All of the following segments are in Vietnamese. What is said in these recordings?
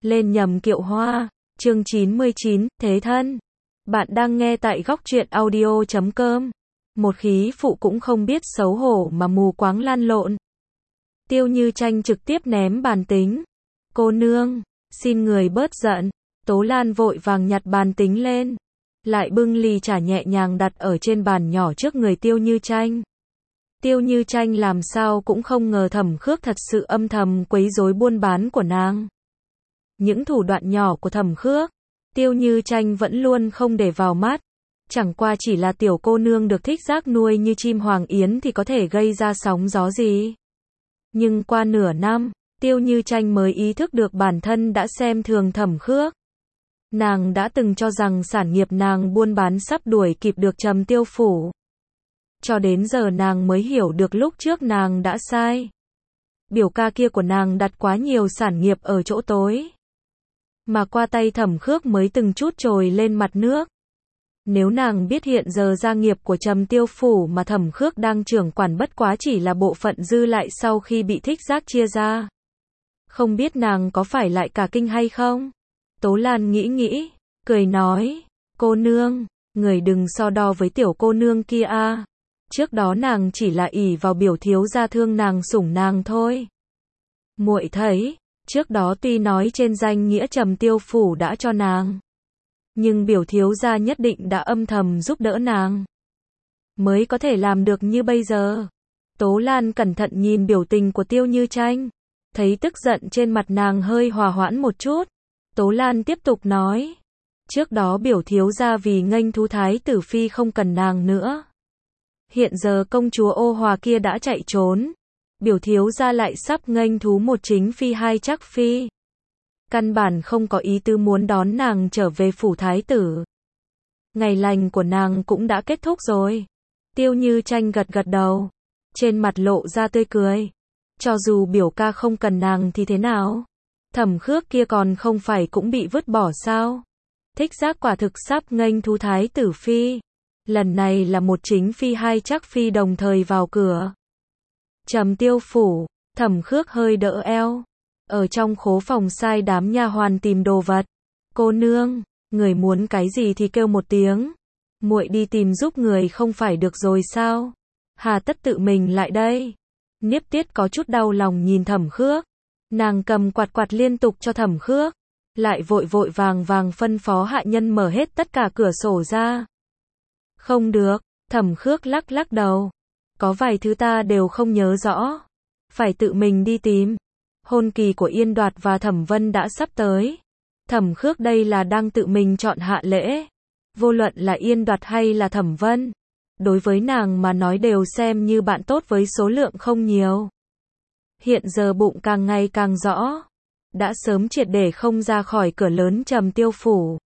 lên nhầm kiệu hoa. Chương 99, Thế thân. Bạn đang nghe tại góc truyện audio.com. Một khí phụ cũng không biết xấu hổ mà mù quáng lan lộn. Tiêu Như Tranh trực tiếp ném bàn tính. Cô nương, xin người bớt giận. Tố Lan vội vàng nhặt bàn tính lên, lại bưng ly trà nhẹ nhàng đặt ở trên bàn nhỏ trước người Tiêu Như Tranh. Tiêu Như Tranh làm sao cũng không ngờ Thẩm Khước thật sự âm thầm quấy rối buôn bán của nàng. Những thủ đoạn nhỏ của Thẩm Khước, Tiêu Như Tranh vẫn luôn không để vào mắt. Chẳng qua chỉ là tiểu cô nương được Thích Giác nuôi như chim hoàng yến thì có thể gây ra sóng gió gì. Nhưng qua nửa năm, Tiêu Như Tranh mới ý thức được bản thân đã xem thường Thẩm Khước. Nàng đã từng cho rằng sản nghiệp nàng buôn bán sắp đuổi kịp được Trầm Tiêu phủ. Cho đến giờ nàng mới hiểu được lúc trước nàng đã sai. Biểu ca kia của nàng đặt quá nhiều sản nghiệp ở chỗ tối, mà qua tay Thẩm Khước mới từng chút trồi lên mặt nước. Nếu nàng biết hiện giờ gia nghiệp của Trầm Tiêu phủ mà Thẩm Khước đang trưởng quản bất quá chỉ là bộ phận dư lại sau khi bị Thích Giác chia ra, không biết nàng có phải lại cả kinh hay không? Tố Lan nghĩ, cười nói, cô nương, người đừng so đo với tiểu cô nương kia a. Trước đó nàng chỉ là ỷ vào biểu thiếu gia thương nàng sủng nàng thôi. Muội thấy, trước đó tuy nói trên danh nghĩa Trầm Tiêu phủ đã cho nàng, nhưng biểu thiếu gia nhất định đã âm thầm giúp đỡ nàng, mới có thể làm được như bây giờ. Tố Lan cẩn thận nhìn biểu tình của Tiêu Như Tranh, thấy tức giận trên mặt nàng hơi hòa hoãn một chút. Tố Lan tiếp tục nói, trước đó biểu thiếu gia vì nghênh thú thái tử phi không cần nàng nữa. Hiện giờ công chúa Ô Hòa kia đã chạy trốn, biểu thiếu gia lại sắp nghênh thú một chính phi hai chắc phi. Căn bản không có ý tứ muốn đón nàng trở về phủ thái tử. Ngày lành của nàng cũng đã kết thúc rồi. Tiêu Như Tranh gật gật đầu, trên mặt lộ ra tươi cười. Cho dù biểu ca không cần nàng thì thế nào? Thẩm Khước kia còn không phải cũng bị vứt bỏ sao? Thích Giác quả thực sắp nghênh thú thái tử phi. Lần này là một chính phi hai chắc phi đồng thời vào cửa. Trầm Tiêu phủ, Thẩm Khước hơi đỡ eo, ở trong khố phòng sai đám nha hoàn tìm đồ vật. Cô nương, người muốn cái gì thì kêu một tiếng, muội đi tìm giúp người không phải được rồi sao? Hà tất tự mình lại đây. Niếp Tiết có chút đau lòng nhìn Thẩm Khước. Nàng cầm quạt quạt liên tục cho Thẩm Khước, lại vội vàng phân phó hạ nhân mở hết tất cả cửa sổ ra. Không được, Thẩm Khước lắc đầu. Có vài thứ ta đều không nhớ rõ, phải tự mình đi tìm. Hôn kỳ của Yên Đoạt và Thẩm Vân đã sắp tới. Thẩm Khước đây là đang tự mình chọn hạ lễ. Vô luận là Yên Đoạt hay là Thẩm Vân, đối với nàng mà nói đều xem như bạn tốt với số lượng không nhiều. Hiện giờ bụng càng ngày càng rõ, đã sớm triệt để không ra khỏi cửa lớn Trầm Tiêu phủ.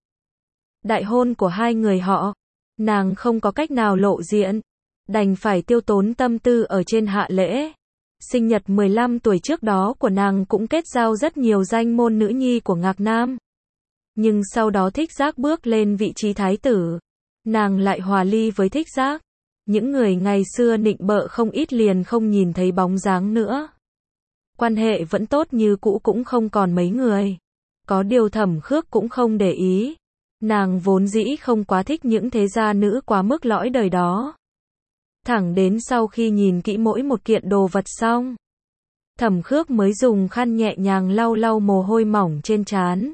Đại hôn của hai người họ, nàng không có cách nào lộ diện, đành phải tiêu tốn tâm tư ở trên hạ lễ. Sinh nhật 15 tuổi trước đó của nàng cũng kết giao rất nhiều danh môn nữ nhi của Ngạc Nam. Nhưng sau đó Thích Giác bước lên vị trí thái tử, nàng lại hòa ly với Thích Giác. Những người ngày xưa nịnh bợ không ít liền không nhìn thấy bóng dáng nữa. Quan hệ vẫn tốt như cũ cũng không còn mấy người. Có điều Thẩm Khước cũng không để ý. Nàng vốn dĩ không quá thích những thế gia nữ quá mức lõi đời đó. Thẳng đến sau khi nhìn kỹ mỗi một kiện đồ vật xong, Thẩm Khước mới dùng khăn nhẹ nhàng lau mồ hôi mỏng trên trán.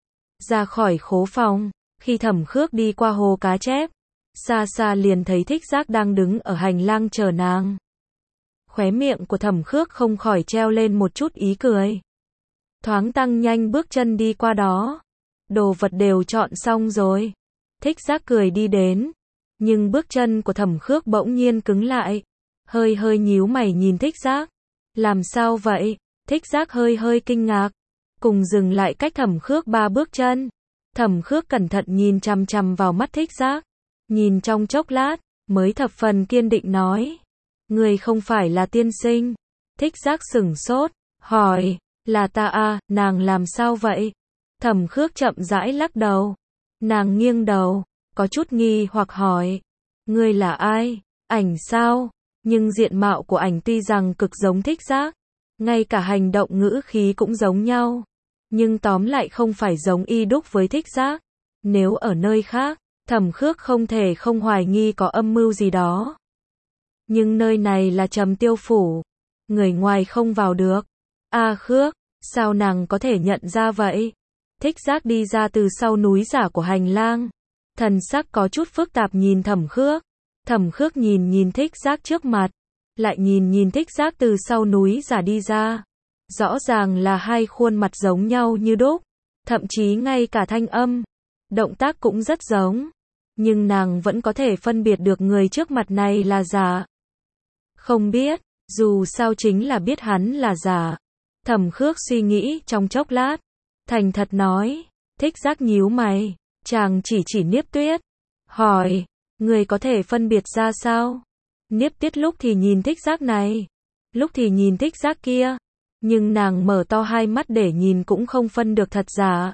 Ra khỏi khố phòng, khi Thẩm Khước đi qua hồ cá chép, xa liền thấy Thích Giác đang đứng ở hành lang chờ nàng. Khóe miệng của Thẩm Khước không khỏi treo lên một chút ý cười. Thoáng tăng nhanh bước chân đi qua đó. Đồ vật đều chọn xong rồi. Thích Giác cười đi đến. Nhưng bước chân của Thẩm Khước bỗng nhiên cứng lại. Hơi nhíu mày nhìn Thích Giác. Làm sao vậy? Thích Giác hơi kinh ngạc. Cùng dừng lại cách Thẩm Khước 3 bước chân. Thẩm Khước cẩn thận nhìn chằm vào mắt Thích Giác. Nhìn trong chốc lát, mới thập phần kiên định nói. Người không phải là tiên sinh. Thích Giác sửng sốt, hỏi, là ta à, nàng làm sao vậy? Thẩm Khước chậm rãi lắc đầu. Nàng nghiêng đầu, có chút nghi hoặc hỏi, ngươi là ai? Ảnh sao? Nhưng diện mạo của ảnh tuy rằng cực giống Thích Giác, ngay cả hành động ngữ khí cũng giống nhau. Nhưng tóm lại không phải giống y đúc với Thích Giác. Nếu ở nơi khác, Thẩm Khước không thể không hoài nghi có âm mưu gì đó. Nhưng nơi này là Trầm Tiêu phủ, người ngoài không vào được. A Khước, sao nàng có thể nhận ra vậy? Thích Giác đi ra từ sau núi giả của hành lang. Thần sắc có chút phức tạp nhìn Thẩm Khước. Thẩm Khước nhìn Thích Giác trước mặt, lại nhìn Thích Giác từ sau núi giả đi ra. Rõ ràng là hai khuôn mặt giống nhau như đúc, thậm chí ngay cả thanh âm, động tác cũng rất giống. Nhưng nàng vẫn có thể phân biệt được người trước mặt này là giả. Không biết, dù sao chính là biết hắn là giả. Thẩm Khước suy nghĩ trong chốc lát, thành thật nói. Thích Giác nhíu mày, chàng chỉ Niếp Tuyết, hỏi, người có thể phân biệt ra sao? Niếp Tuyết lúc thì nhìn Thích Giác này, lúc thì nhìn Thích Giác kia, nhưng nàng mở to hai mắt để nhìn cũng không phân được thật giả.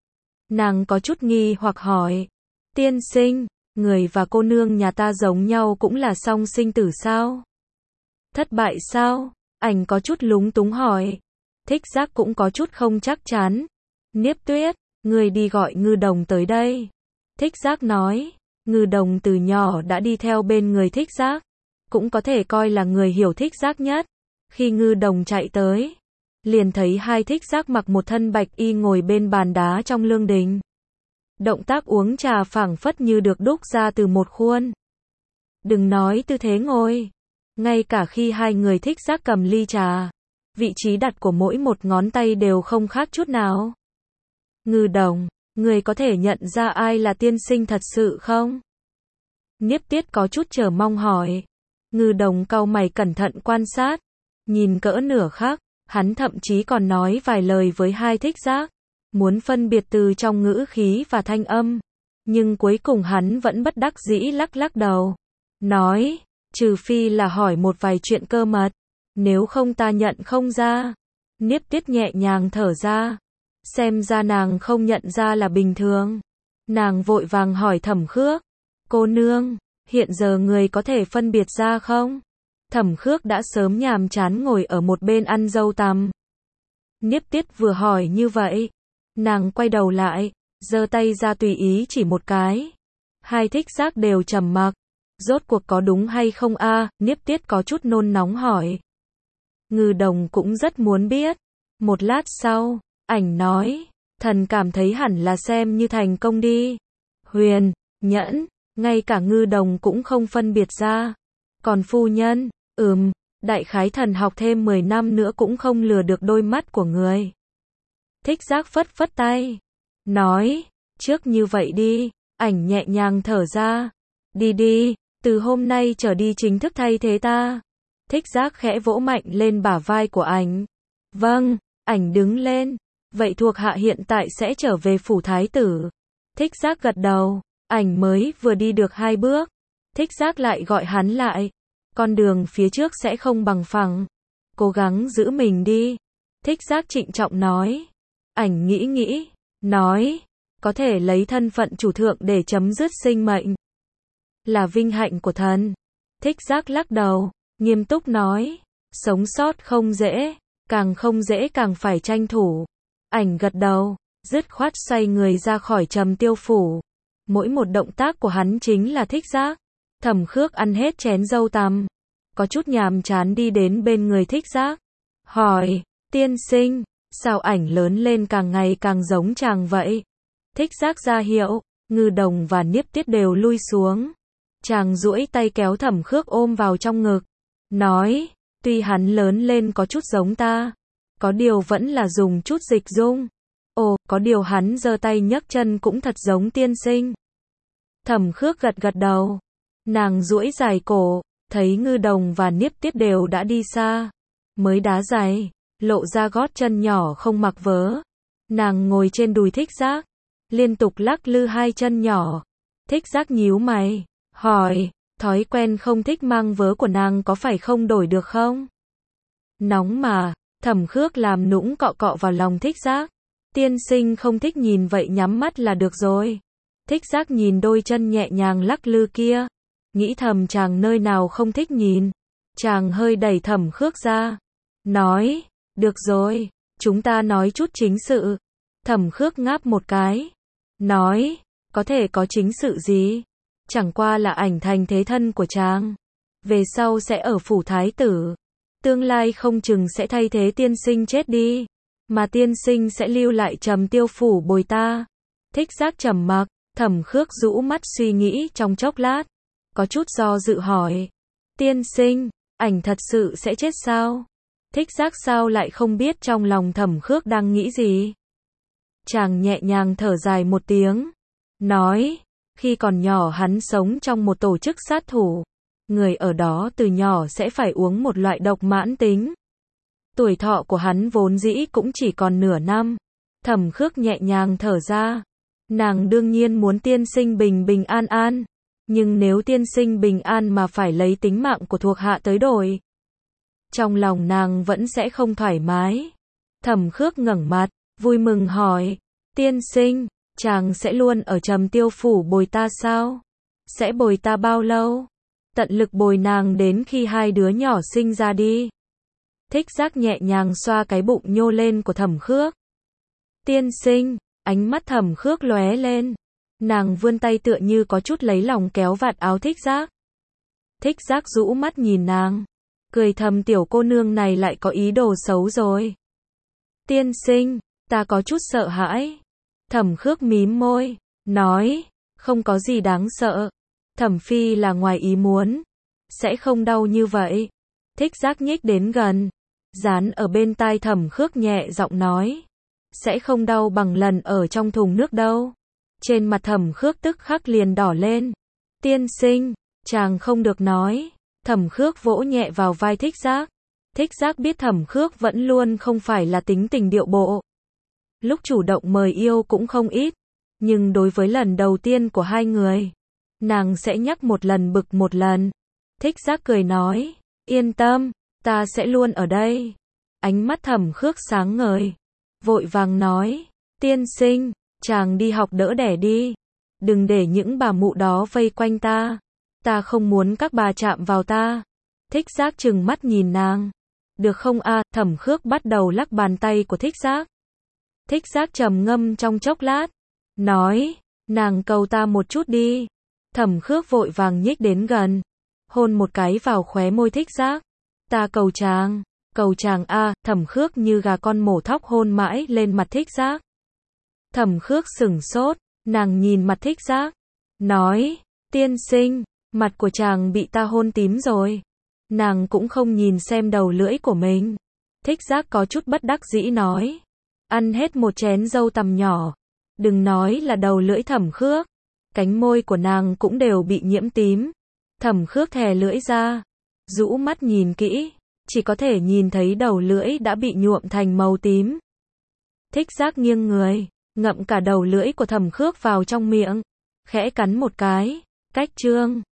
Nàng có chút nghi hoặc hỏi, tiên sinh, người và cô nương nhà ta giống nhau cũng là song sinh tử sao? Thất bại sao? Ảnh có chút lúng túng hỏi. Thích Giác cũng có chút không chắc chắn. Niếp Tuyết, người đi gọi Ngư Đồng tới đây. Thích Giác nói, Ngư Đồng từ nhỏ đã đi theo bên người Thích Giác, cũng có thể coi là người hiểu Thích Giác nhất. Khi Ngư Đồng chạy tới, liền thấy hai Thích Giác mặc một thân bạch y ngồi bên bàn đá trong lương đình. Động tác uống trà phảng phất như được đúc ra từ một khuôn. Đừng nói tư thế ngồi, ngay cả khi hai người Thích Giác cầm ly trà, vị trí đặt của mỗi một ngón tay đều không khác chút nào. Ngư Đồng, người có thể nhận ra ai là tiên sinh thật sự không? Niếp Tuyết có chút chờ mong hỏi. Ngư Đồng cau mày cẩn thận quan sát, nhìn cỡ nửa khắc, hắn thậm chí còn nói vài lời với hai Thích Giác, muốn phân biệt từ trong ngữ khí và thanh âm, nhưng cuối cùng hắn vẫn bất đắc dĩ lắc đầu, nói, trừ phi là hỏi một vài chuyện cơ mật, nếu không ta nhận không ra. Niếp Tuyết nhẹ nhàng thở ra, xem ra nàng không nhận ra là bình thường. Nàng vội vàng hỏi Thẩm Khước, cô nương, hiện giờ người có thể phân biệt ra không? Thẩm Khước đã sớm nhàm chán ngồi ở một bên ăn dâu tằm. Niếp Tuyết vừa hỏi như vậy, nàng quay đầu lại, giơ tay ra tùy ý chỉ một cái. Hai Thích Giác đều trầm mặc. Rốt cuộc có đúng hay không a? Niếp Tuyết có chút nôn nóng hỏi. Ngư Đồng cũng rất muốn biết. Một lát sau, Ảnh nói, thần cảm thấy hẳn là xem như thành công đi. Huyền, Nhẫn, ngay cả Ngư Đồng cũng không phân biệt ra. Còn phu nhân, đại khái thần học thêm 10 năm nữa cũng không lừa được đôi mắt của người. Thích Giác phất tay, nói, trước như vậy đi. Ảnh nhẹ nhàng thở ra, đi, từ hôm nay trở đi chính thức thay thế ta. Thích Giác khẽ vỗ mạnh lên bả vai của Ảnh. Vâng. Ảnh đứng lên, vậy thuộc hạ hiện tại sẽ trở về phủ thái tử. Thích Giác gật đầu. Ảnh mới vừa đi được 2 bước, Thích Giác lại gọi hắn lại. Con đường phía trước sẽ không bằng phẳng, cố gắng giữ mình đi. Thích Giác trịnh trọng nói. Ảnh nghĩ, nói, có thể lấy thân phận chủ thượng để chấm dứt sinh mệnh, là vinh hạnh của thần. Thích Giác lắc đầu, nghiêm túc nói, sống sót không dễ, càng không dễ càng phải tranh thủ. Ảnh gật đầu, dứt khoát xoay người ra khỏi Trầm Tiêu phủ. Mỗi một động tác của hắn chính là Thích Giác. Thẩm Khước ăn hết chén dâu tằm, có chút nhàm chán đi đến bên người Thích Giác, hỏi, tiên sinh, sao Ảnh lớn lên càng ngày càng giống chàng vậy? Thích Giác ra hiệu, Ngư Đồng và Niếp Tuyết đều lui xuống. Chàng duỗi tay kéo Thẩm Khước ôm vào trong ngực, nói, tuy hắn lớn lên có chút giống ta, có điều vẫn là dùng chút dịch dung. Ồ, có điều hắn giơ tay nhấc chân cũng thật giống tiên sinh. Thẩm Khước gật đầu. Nàng duỗi dài cổ, thấy Ngư Đồng và Niếp Tuyết đều đã đi xa, mới đá giày, lộ ra gót chân nhỏ không mặc vớ. Nàng ngồi trên đùi Thích Giác, liên tục lắc lư hai chân nhỏ. Thích Giác nhíu mày, hỏi, thói quen không thích mang vớ của nàng có phải không đổi được không? Nóng mà. Thẩm Khước làm nũng cọ cọ vào lòng Thích Giác. Tiên sinh không thích nhìn vậy nhắm mắt là được rồi. Thích Giác nhìn đôi chân nhẹ nhàng lắc lư kia, nghĩ thầm chàng nơi nào không thích nhìn. Chàng hơi đẩy Thẩm Khước ra, nói, được rồi, chúng ta nói chút chính sự. Thẩm Khước ngáp một cái, nói, có thể có chính sự gì? Chẳng qua là ảnh thành thế thân của chàng. Về sau sẽ ở phủ thái tử. Tương lai không chừng sẽ thay thế tiên sinh chết đi. Mà tiên sinh sẽ lưu lại Trầm Tiêu phủ bồi ta. Thích Giác trầm mặc, Thẩm Khước rũ mắt suy nghĩ trong chốc lát. Có chút do dự hỏi. Tiên sinh, ảnh thật sự sẽ chết sao? Thích Giác sao lại không biết trong lòng Thẩm Khước đang nghĩ gì? Chàng nhẹ nhàng thở dài một tiếng. Nói, khi còn nhỏ hắn sống trong một tổ chức sát thủ. Người ở đó từ nhỏ sẽ phải uống một loại độc mãn tính. Tuổi thọ của hắn vốn dĩ cũng chỉ còn nửa năm. Thẩm Khước nhẹ nhàng thở ra. Nàng đương nhiên muốn tiên sinh bình bình an an. Nhưng nếu tiên sinh bình an mà phải lấy tính mạng của thuộc hạ tới đổi, trong lòng nàng vẫn sẽ không thoải mái. Thẩm Khước ngẩng mặt, vui mừng hỏi, tiên sinh, chàng sẽ luôn ở Trầm Tiêu phủ bồi ta sao? Sẽ bồi ta bao lâu? Tận lực bồi nàng đến khi hai đứa nhỏ sinh ra đi. Thích Giác nhẹ nhàng xoa cái bụng nhô lên của Thẩm Khước. Tiên sinh, ánh mắt Thẩm Khước lóe lên. Nàng vươn tay tựa như có chút lấy lòng kéo vạt áo Thích Giác. Thích Giác rũ mắt nhìn nàng, cười thầm tiểu cô nương này lại có ý đồ xấu rồi. Tiên sinh, ta có chút sợ hãi. Thẩm Khước mím môi, nói, không có gì đáng sợ. Thẩm phi là ngoài ý muốn, sẽ không đau như vậy. Thích Giác nhích đến gần, dán ở bên tai Thẩm Khước nhẹ giọng nói, sẽ không đau bằng lần ở trong thùng nước đâu. Trên mặt Thẩm Khước tức khắc liền đỏ lên. Tiên sinh, chàng không được nói. Thẩm Khước vỗ nhẹ vào vai Thích Giác. Thích Giác biết Thẩm Khước vẫn luôn không phải là tính tình điệu bộ. Lúc chủ động mời yêu cũng không ít. Nhưng đối với lần đầu tiên của hai người, nàng sẽ nhắc một lần bực một lần. Thích Giác cười nói, yên tâm, ta sẽ luôn ở đây. Ánh mắt Thẩm Khước sáng ngời, vội vàng nói, tiên sinh, chàng đi học đỡ đẻ đi. Đừng để những bà mụ đó vây quanh ta. Ta không muốn các bà chạm vào ta. Thích Giác trừng mắt nhìn nàng. Được không a? Thẩm Khước bắt đầu lắc bàn tay của Thích Giác. Thích Giác trầm ngâm trong chốc lát, nói, nàng cầu ta một chút đi. Thẩm Khước vội vàng nhích đến gần, hôn một cái vào khóe môi Thích Giác. Ta cầu chàng a. Thẩm Khước như gà con mổ thóc hôn mãi lên mặt Thích Giác. Thẩm Khước sửng sốt, nàng nhìn mặt Thích Giác, nói, tiên sinh, mặt của chàng bị ta hôn tím rồi. Nàng cũng không nhìn xem đầu lưỡi của mình. Thích Giác có chút bất đắc dĩ nói, ăn hết một chén dâu tằm nhỏ. Đừng nói là đầu lưỡi Thẩm Khước, cánh môi của nàng cũng đều bị nhiễm tím. Thẩm Khước thè lưỡi ra, rũ mắt nhìn kỹ, chỉ có thể nhìn thấy đầu lưỡi đã bị nhuộm thành màu tím. Thích Giác nghiêng người, ngậm cả đầu lưỡi của Thẩm Khước vào trong miệng, khẽ cắn một cái. Cách chương